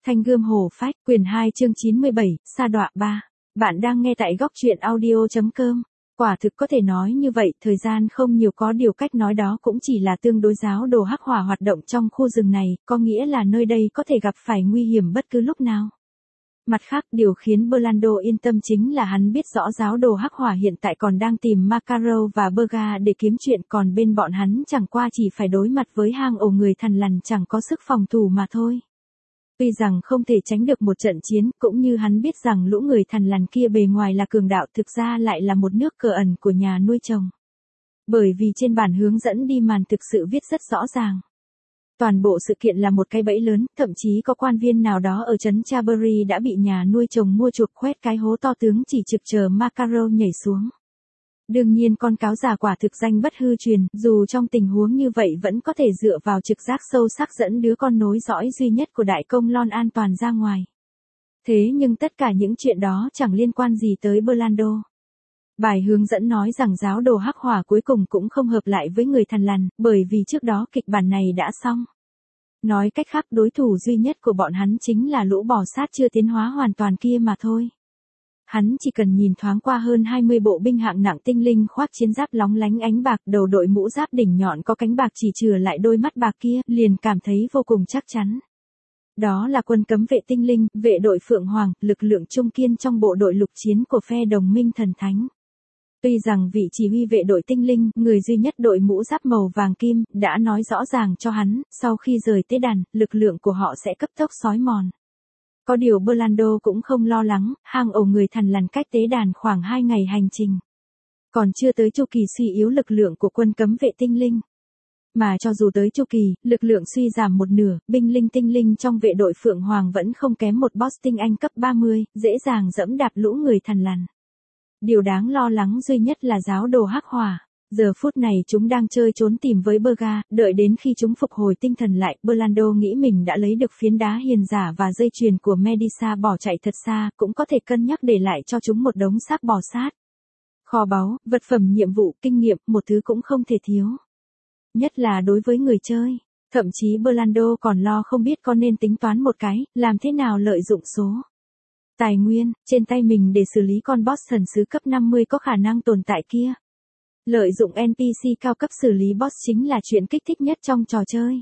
Thanh gươm hổ phách, quyển 2 chương 97, sa đọa 3. Bạn đang nghe tại góc truyện audio.com. Quả thực có thể nói như vậy, thời gian không nhiều, có điều cách nói đó cũng chỉ là tương đối. Giáo đồ hắc hỏa hoạt động trong khu rừng này, có nghĩa là nơi đây có thể gặp phải nguy hiểm bất cứ lúc nào. Mặt khác, điều khiến Berlando yên tâm chính là hắn biết rõ giáo đồ hắc hỏa hiện tại còn đang tìm Makarov và Berga để kiếm chuyện, còn bên bọn hắn chẳng qua chỉ phải đối mặt với hang ổ người thằn lằn chẳng có sức phòng thủ mà thôi. Tuy rằng không thể tránh được một trận chiến, cũng như hắn biết rằng lũ người thằn lằn kia bề ngoài là cường đạo, thực ra lại là một nước cờ ẩn của nhà nuôi chồng. Bởi vì trên bản hướng dẫn đi màn thực sự viết rất rõ ràng. Toàn bộ sự kiện là một cái bẫy lớn, thậm chí có quan viên nào đó ở trấn Chabury đã bị nhà nuôi chồng mua chuộc khoét cái hố to tướng chỉ trực chờ Makarov nhảy xuống. Đương nhiên con cáo già quả thực danh bất hư truyền, dù trong tình huống như vậy vẫn có thể dựa vào trực giác sâu sắc dẫn đứa con nối dõi duy nhất của đại công Lon an toàn ra ngoài. Thế nhưng tất cả những chuyện đó chẳng liên quan gì tới Berlando. Bài hướng dẫn nói rằng giáo đồ hắc hỏa cuối cùng cũng không hợp lại với người thằn lằn, bởi vì trước đó kịch bản này đã xong. Nói cách khác, đối thủ duy nhất của bọn hắn chính là lũ bò sát chưa tiến hóa hoàn toàn kia mà thôi. Hắn chỉ cần nhìn thoáng qua hơn 20 bộ binh hạng nặng tinh linh khoác chiến giáp lóng lánh ánh bạc, đầu đội mũ giáp đỉnh nhọn có cánh bạc chỉ chừa lại đôi mắt bạc kia, liền cảm thấy vô cùng chắc chắn. Đó là quân cấm vệ tinh linh, vệ đội Phượng Hoàng, lực lượng trung kiên trong bộ đội lục chiến của phe đồng minh thần thánh. Tuy rằng vị chỉ huy vệ đội tinh linh, người duy nhất đội mũ giáp màu vàng kim, đã nói rõ ràng cho hắn, sau khi rời tế đàn, lực lượng của họ sẽ cấp tốc xói mòn. Có điều Berlando cũng không lo lắng, hang ổ người thằn lằn cách tế đàn khoảng 2 ngày hành trình. Còn chưa tới chu kỳ suy yếu lực lượng của quân cấm vệ tinh linh. Mà cho dù tới chu kỳ, lực lượng suy giảm một nửa, binh linh tinh linh trong vệ đội Phượng Hoàng vẫn không kém một boss tinh anh cấp 30, dễ dàng dẫm đạp lũ người thằn lằn. Điều đáng lo lắng duy nhất là giáo đồ hắc hỏa. Giờ phút này chúng đang chơi trốn tìm với Berga, đợi đến khi chúng phục hồi tinh thần lại, Berlando nghĩ mình đã lấy được phiến đá hiền giả và dây chuyền của Medusa bỏ chạy thật xa, cũng có thể cân nhắc để lại cho chúng một đống xác bò sát. Kho báu, vật phẩm nhiệm vụ, kinh nghiệm, một thứ cũng không thể thiếu. Nhất là đối với người chơi. Thậm chí Berlando còn lo không biết có nên tính toán một cái, làm thế nào lợi dụng số tài nguyên trên tay mình để xử lý con boss thần sứ cấp 50 có khả năng tồn tại kia. Lợi dụng NPC cao cấp xử lý boss chính là chuyện kích thích nhất trong trò chơi.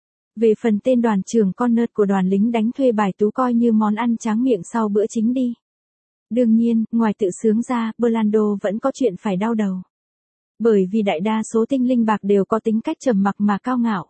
Về phần tên đoàn trưởng con nerd của đoàn lính đánh thuê bài tú coi như món ăn tráng miệng sau bữa chính đi. Đương nhiên, ngoài tự sướng ra, Berlando vẫn có chuyện phải đau đầu. Bởi vì đại đa số tinh linh bạc đều có tính cách trầm mặc mà cao ngạo.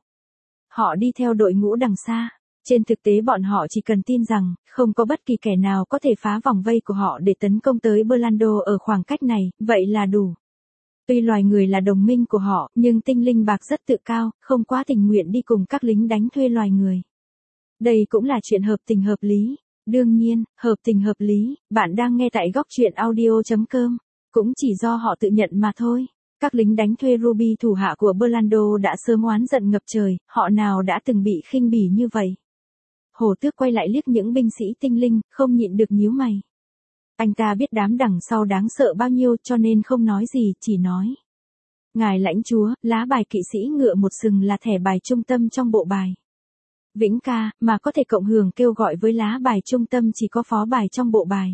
Họ đi theo đội ngũ đằng xa. Trên thực tế bọn họ chỉ cần tin rằng, không có bất kỳ kẻ nào có thể phá vòng vây của họ để tấn công tới Berlando ở khoảng cách này, vậy là đủ. Tuy loài người là đồng minh của họ, nhưng tinh linh bạc rất tự cao, không quá tình nguyện đi cùng các lính đánh thuê loài người. Đây cũng là chuyện hợp tình hợp lý. Đương nhiên, hợp tình hợp lý, bạn đang nghe tại góc truyện audio.com, cũng chỉ do họ tự nhận mà thôi. Các lính đánh thuê Ruby thủ hạ của Berlando đã sớm oán giận ngập trời, họ nào đã từng bị khinh bỉ như vậy. Hổ Tước quay lại liếc những binh sĩ tinh linh, không nhịn được nhíu mày. Anh ta biết đám đằng sau đáng sợ bao nhiêu cho nên không nói gì, chỉ nói. Ngài lãnh chúa, lá bài kỵ sĩ ngựa một sừng là thẻ bài trung tâm trong bộ bài. Vĩnh ca, mà có thể cộng hưởng kêu gọi với lá bài trung tâm chỉ có phó bài trong bộ bài.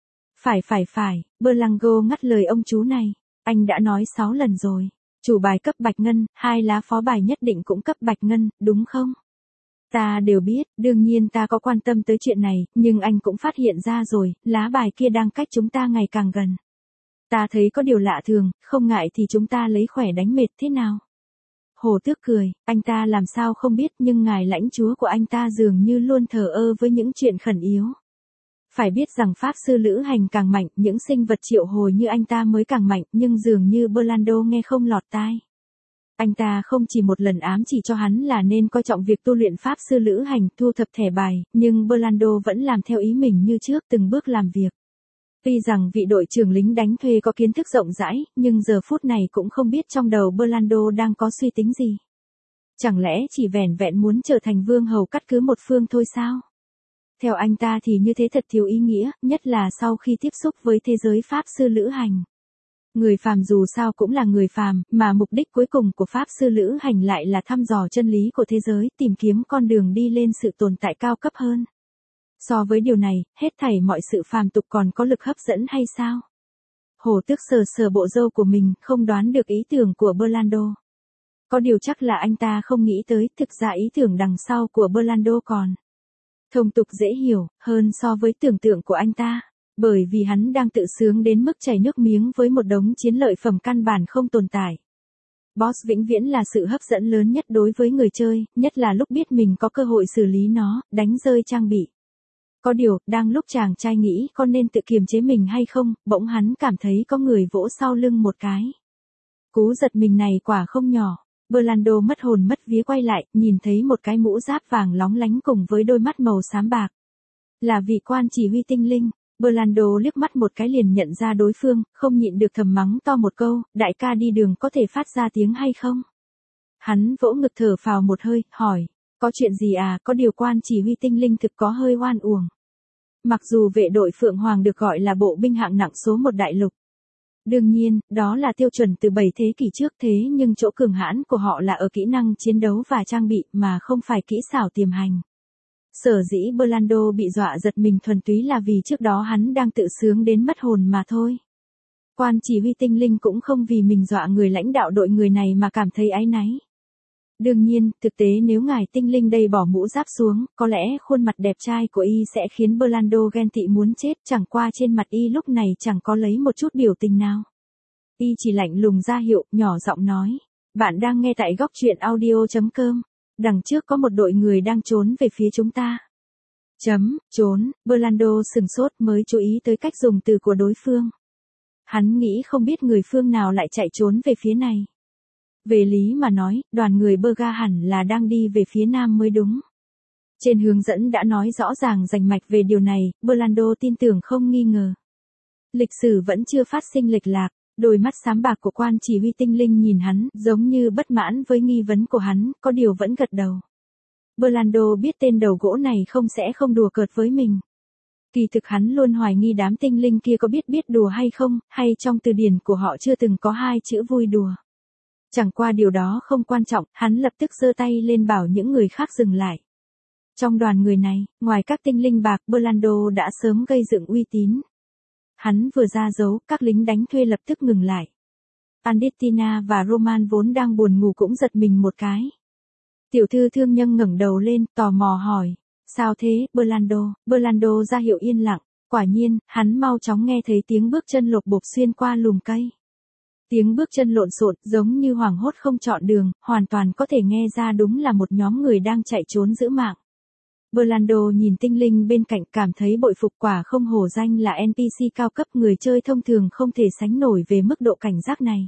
Phải, Berlango ngắt lời ông chú này. Anh đã nói 6 lần rồi. Chủ bài cấp bạch ngân, 2 lá phó bài nhất định cũng cấp bạch ngân, đúng không? Ta đều biết, đương nhiên ta có quan tâm tới chuyện này, nhưng anh cũng phát hiện ra rồi, lá bài kia đang cách chúng ta ngày càng gần. Ta thấy có điều lạ thường, không ngại thì chúng ta lấy khỏe đánh mệt thế nào? Hồ Tước cười, anh ta làm sao không biết, nhưng ngài lãnh chúa của anh ta dường như luôn thờ ơ với những chuyện khẩn yếu. Phải biết rằng pháp sư lữ hành càng mạnh, những sinh vật triệu hồi như anh ta mới càng mạnh, nhưng dường như Berlando nghe không lọt tai. Anh ta không chỉ một lần ám chỉ cho hắn là nên coi trọng việc tu luyện pháp sư lữ hành, thu thập thẻ bài, nhưng Berlando vẫn làm theo ý mình như trước, từng bước làm việc. Tuy rằng vị đội trưởng lính đánh thuê có kiến thức rộng rãi, nhưng giờ phút này cũng không biết trong đầu Berlando đang có suy tính gì. Chẳng lẽ chỉ vẻn vẹn muốn trở thành vương hầu cắt cứ một phương thôi sao? Theo anh ta thì như thế thật thiếu ý nghĩa, nhất là sau khi tiếp xúc với thế giới pháp sư lữ hành. Người phàm dù sao cũng là người phàm, mà mục đích cuối cùng của pháp sư lữ hành lại là thăm dò chân lý của thế giới, tìm kiếm con đường đi lên sự tồn tại cao cấp hơn. So với điều này, hết thảy mọi sự phàm tục còn có lực hấp dẫn hay sao? Hổ tước sờ sờ bộ râu của mình, không đoán được ý tưởng của Orlando. Có điều chắc là anh ta không nghĩ tới, thực ra ý tưởng đằng sau của Orlando còn thông tục dễ hiểu hơn so với tưởng tượng của anh ta. Bởi vì hắn đang tự sướng đến mức chảy nước miếng với một đống chiến lợi phẩm căn bản không tồn tại. Boss vĩnh viễn là sự hấp dẫn lớn nhất đối với người chơi, nhất là lúc biết mình có cơ hội xử lý nó, đánh rơi trang bị. Có điều, đang lúc chàng trai nghĩ có nên tự kiềm chế mình hay không, bỗng hắn cảm thấy có người vỗ sau lưng một cái. Cú giật mình này quả không nhỏ. Orlando mất hồn mất vía quay lại, nhìn thấy một cái mũ giáp vàng lóng lánh cùng với đôi mắt màu xám bạc. Là vị quan chỉ huy tinh linh. Orlando liếc mắt một cái liền nhận ra đối phương, không nhịn được thầm mắng to một câu, đại ca đi đường có thể phát ra tiếng hay không? Hắn vỗ ngực thở phào một hơi, hỏi, có chuyện gì à? Có điều quan chỉ huy tinh linh thực có hơi oan uổng. Mặc dù vệ đội Phượng Hoàng được gọi là bộ binh hạng nặng số 1 đại lục. Đương nhiên, đó là tiêu chuẩn từ 7 thế kỷ trước thế nhưng chỗ cường hãn của họ là ở kỹ năng chiến đấu và trang bị mà không phải kỹ xảo tiềm hành. Sở dĩ Orlando bị dọa giật mình thuần túy là vì trước đó hắn đang tự sướng đến mất hồn mà thôi. Quan chỉ huy tinh linh cũng không vì mình dọa người lãnh đạo đội người này mà cảm thấy áy náy. Đương nhiên, thực tế nếu ngài tinh linh đây bỏ mũ giáp xuống, có lẽ khuôn mặt đẹp trai của y sẽ khiến Orlando ghen tị muốn chết, chẳng qua trên mặt y lúc này chẳng có lấy một chút biểu tình nào. Y chỉ lạnh lùng ra hiệu, nhỏ giọng nói, bạn đang nghe tại góc truyện audio.com. Đằng trước có một đội người đang trốn về phía chúng ta. Trốn, Orlando sừng sốt mới chú ý tới cách dùng từ của đối phương. Hắn nghĩ không biết người phương nào lại chạy trốn về phía này. Về lý mà nói, đoàn người Berga hẳn là đang đi về phía nam mới đúng. Trên hướng dẫn đã nói rõ ràng rành mạch về điều này, Orlando tin tưởng không nghi ngờ. Lịch sử vẫn chưa phát sinh lệch lạc. Đôi mắt xám bạc của quan chỉ huy tinh linh nhìn hắn, giống như bất mãn với nghi vấn của hắn, có điều vẫn gật đầu. Orlando biết tên đầu gỗ này không đùa cợt với mình. Kỳ thực hắn luôn hoài nghi đám tinh linh kia có biết đùa hay không, hay trong từ điển của họ chưa từng có hai chữ vui đùa. Chẳng qua điều đó không quan trọng, hắn lập tức giơ tay lên bảo những người khác dừng lại. Trong đoàn người này, ngoài các tinh linh bạc, Orlando đã sớm gây dựng uy tín. Hắn vừa ra dấu, các lính đánh thuê lập tức ngừng lại. Andettina và Roman vốn đang buồn ngủ cũng giật mình một cái. Tiểu thư thương nhân ngẩng đầu lên, tò mò hỏi. Sao thế, Orlando? Orlando ra hiệu yên lặng. Quả nhiên, hắn mau chóng nghe thấy tiếng bước chân lộp bộp xuyên qua lùm cây. Tiếng bước chân lộn xộn, giống như hoảng hốt không chọn đường, hoàn toàn có thể nghe ra đúng là một nhóm người đang chạy trốn giữ mạng. Orlando nhìn tinh linh bên cạnh cảm thấy bội phục, quả không hổ danh là NPC cao cấp, người chơi thông thường không thể sánh nổi về mức độ cảnh giác này.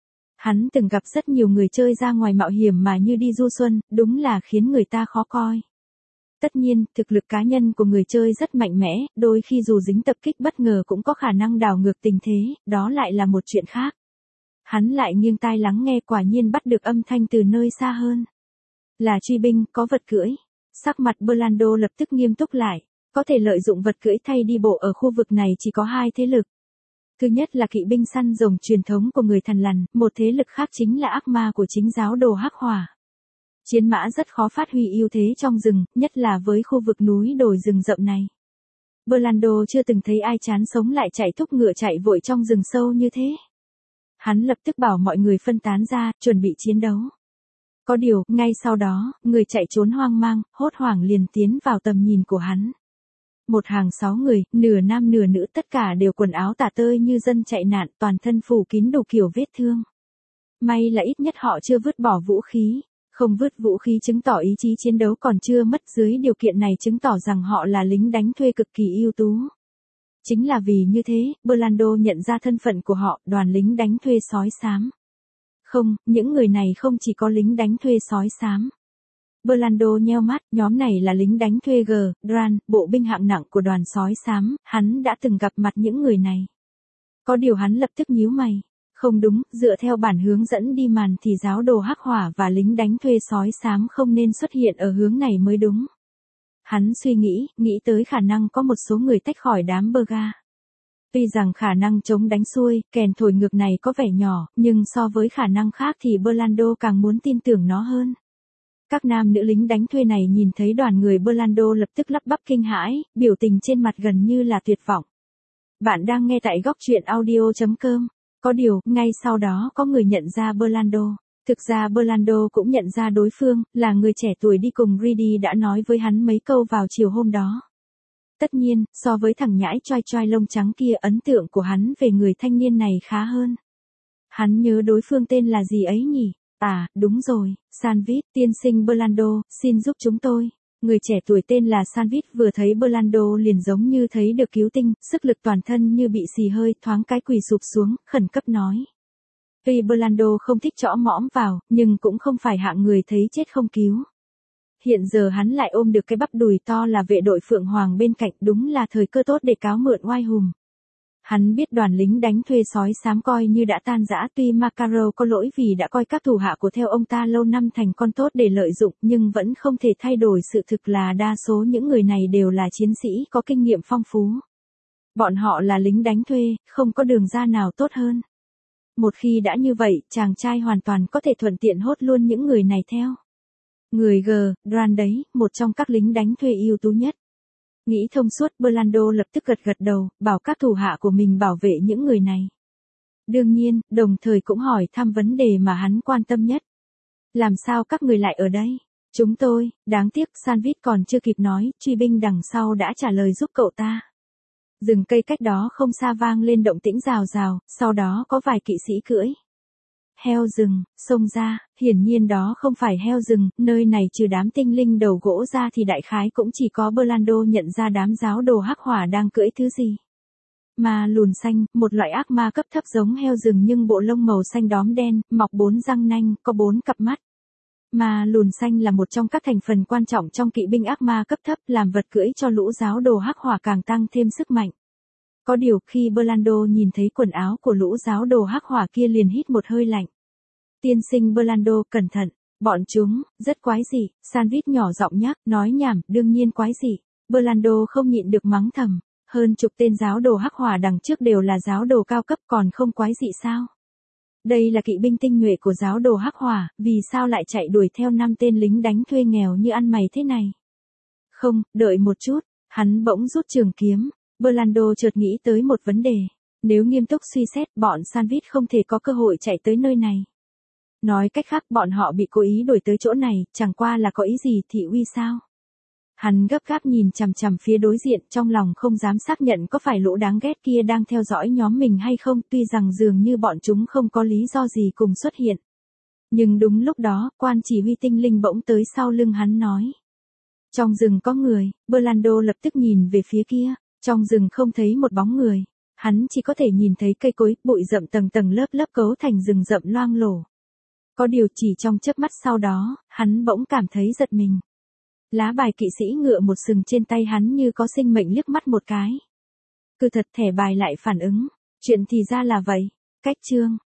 Hắn từng gặp rất nhiều người chơi ra ngoài mạo hiểm mà như đi du xuân, đúng là khiến người ta khó coi. Tất nhiên, thực lực cá nhân của người chơi rất mạnh mẽ, đôi khi dù dính tập kích bất ngờ cũng có khả năng đảo ngược tình thế, đó lại là một chuyện khác. Hắn lại nghiêng tai lắng nghe, quả nhiên bắt được âm thanh từ nơi xa hơn. Là truy binh, có vật cưỡi. Sắc mặt Orlando lập tức nghiêm túc lại. Có thể lợi dụng vật cưỡi thay đi bộ ở khu vực này chỉ có hai thế lực. Thứ nhất là kỵ binh săn rồng truyền thống của người Thần Lằn, một thế lực khác chính là ác ma của chính giáo đồ Hắc Hỏa. Chiến mã rất khó phát huy ưu thế trong rừng, nhất là với khu vực núi đồi rừng rậm này. Orlando chưa từng thấy ai chán sống lại chạy thúc ngựa chạy vội trong rừng sâu như thế. Hắn lập tức bảo mọi người phân tán ra, chuẩn bị chiến đấu. Có điều, ngay sau đó, người chạy trốn hoang mang, hốt hoảng liền tiến vào tầm nhìn của hắn. Một hàng 6 người, nửa nam nửa nữ, tất cả đều quần áo tả tơi như dân chạy nạn, toàn thân phủ kín đủ kiểu vết thương. May là ít nhất họ chưa vứt bỏ vũ khí. Không vứt vũ khí chứng tỏ ý chí chiến đấu còn chưa mất, dưới điều kiện này chứng tỏ rằng họ là lính đánh thuê cực kỳ ưu tú. Chính là vì như thế, Orlando nhận ra thân phận của họ, đoàn lính đánh thuê sói xám. Không, những người này không chỉ có lính đánh thuê sói xám. Orlando nheo mắt, nhóm này là lính đánh thuê Dran, bộ binh hạng nặng của đoàn sói xám, hắn đã từng gặp mặt những người này. Có điều hắn lập tức nhíu mày. Không đúng, dựa theo bản hướng dẫn đi màn thì giáo đồ Hắc Hỏa và lính đánh thuê sói xám không nên xuất hiện ở hướng này mới đúng. Hắn suy nghĩ tới khả năng có một số người tách khỏi đám Berga. Tuy rằng khả năng chống đánh xuôi, kèn thổi ngược này có vẻ nhỏ, nhưng so với khả năng khác thì Orlando càng muốn tin tưởng nó hơn. Các nam nữ lính đánh thuê này nhìn thấy đoàn người Burlando lập tức lắp bắp kinh hãi, biểu tình trên mặt gần như là tuyệt vọng. Bạn đang nghe tại góc truyện audio.com. Có điều, ngay sau đó có người nhận ra Burlando. Thực ra Burlando cũng nhận ra đối phương, là người trẻ tuổi đi cùng Reedy đã nói với hắn mấy câu vào chiều hôm đó. Tất nhiên, so với thằng nhãi choai choai lông trắng kia, ấn tượng của hắn về người thanh niên này khá hơn. Hắn nhớ đối phương tên là gì ấy nhỉ? À, đúng rồi, Sanvit, tiên sinh Burlando, xin giúp chúng tôi. Người trẻ tuổi tên là Sanvit vừa thấy Burlando liền giống như thấy được cứu tinh, sức lực toàn thân như bị xì hơi, thoáng cái quỳ sụp xuống, khẩn cấp nói. Tuy Burlando không thích chõ mõm vào, nhưng cũng không phải hạng người thấy chết không cứu. Hiện giờ hắn lại ôm được cái bắp đùi to là vệ đội Phượng Hoàng bên cạnh, đúng là thời cơ tốt để cáo mượn oai hùng. Hắn biết đoàn lính đánh thuê sói xám coi như đã tan rã, tuy Macaro có lỗi vì đã coi các thủ hạ của theo ông ta lâu năm thành con tốt để lợi dụng, nhưng vẫn không thể thay đổi sự thực là đa số những người này đều là chiến sĩ có kinh nghiệm phong phú. Bọn họ là lính đánh thuê, không có đường ra nào tốt hơn. Một khi đã như vậy, chàng trai hoàn toàn có thể thuận tiện hốt luôn những người này theo. Người Grant đấy, một trong các lính đánh thuê ưu tú nhất. Nghĩ thông suốt, Burlando lập tức gật đầu, bảo các thủ hạ của mình bảo vệ những người này. Đương nhiên, đồng thời cũng hỏi thăm vấn đề mà hắn quan tâm nhất. Làm sao các người lại ở đây? Chúng tôi, đáng tiếc, Sanvit còn chưa kịp nói, truy binh đằng sau đã trả lời giúp cậu ta. Rừng cây cách đó không xa vang lên động tĩnh rào rào, sau đó có vài kỵ sĩ cưỡi heo rừng xông ra, hiển nhiên đó không phải heo rừng, nơi này trừ đám tinh linh đầu gỗ ra thì đại khái cũng chỉ có Burlando nhận ra đám giáo đồ hắc hỏa đang cưỡi thứ gì. Ma lùn xanh, một loại ác ma cấp thấp giống heo rừng nhưng bộ lông màu xanh đóm đen, mọc 4 răng nanh, có 4 cặp mắt. Ma lùn xanh là một trong các thành phần quan trọng trong kỵ binh ác ma cấp thấp, làm vật cưỡi cho lũ giáo đồ hắc hỏa càng tăng thêm sức mạnh. Có điều khi Burlando nhìn thấy quần áo của lũ giáo đồ hắc hỏa kia liền hít một hơi lạnh. Tiên sinh Burlando, cẩn thận, bọn chúng, rất quái dị, Sanvit nhỏ giọng nhắc, nói nhảm, đương nhiên quái dị. Burlando không nhịn được mắng thầm, hơn chục tên giáo đồ hắc hỏa đằng trước đều là giáo đồ cao cấp còn không quái dị sao? Đây là kỵ binh tinh nhuệ của giáo đồ hắc hỏa, vì sao lại chạy đuổi theo 5 tên lính đánh thuê nghèo như ăn mày thế này? Không, đợi một chút, hắn bỗng rút trường kiếm. Burlando chợt nghĩ tới một vấn đề. Nếu nghiêm túc suy xét, bọn Sanvit không thể có cơ hội chạy tới nơi này. Nói cách khác, bọn họ bị cố ý đuổi tới chỗ này, chẳng qua là có ý gì thị uy sao? Hắn gấp gáp nhìn chằm chằm phía đối diện, trong lòng không dám xác nhận có phải lũ đáng ghét kia đang theo dõi nhóm mình hay không, tuy rằng dường như bọn chúng không có lý do gì cùng xuất hiện. Nhưng đúng lúc đó, quan chỉ huy tinh linh bỗng tới sau lưng hắn nói. Trong rừng có người. Burlando lập tức nhìn về phía kia. Trong rừng không thấy một bóng người. Hắn chỉ có thể nhìn thấy cây cối, bụi rậm tầng tầng lớp lớp cấu thành rừng rậm loang lổ. Có điều chỉ trong chớp mắt sau đó, hắn bỗng cảm thấy giật mình. Lá bài kỵ sĩ ngựa một sừng trên tay hắn như có sinh mệnh liếc mắt một cái. Cứ thật, thẻ bài lại phản ứng. Chuyện thì ra là vậy. Cách chương.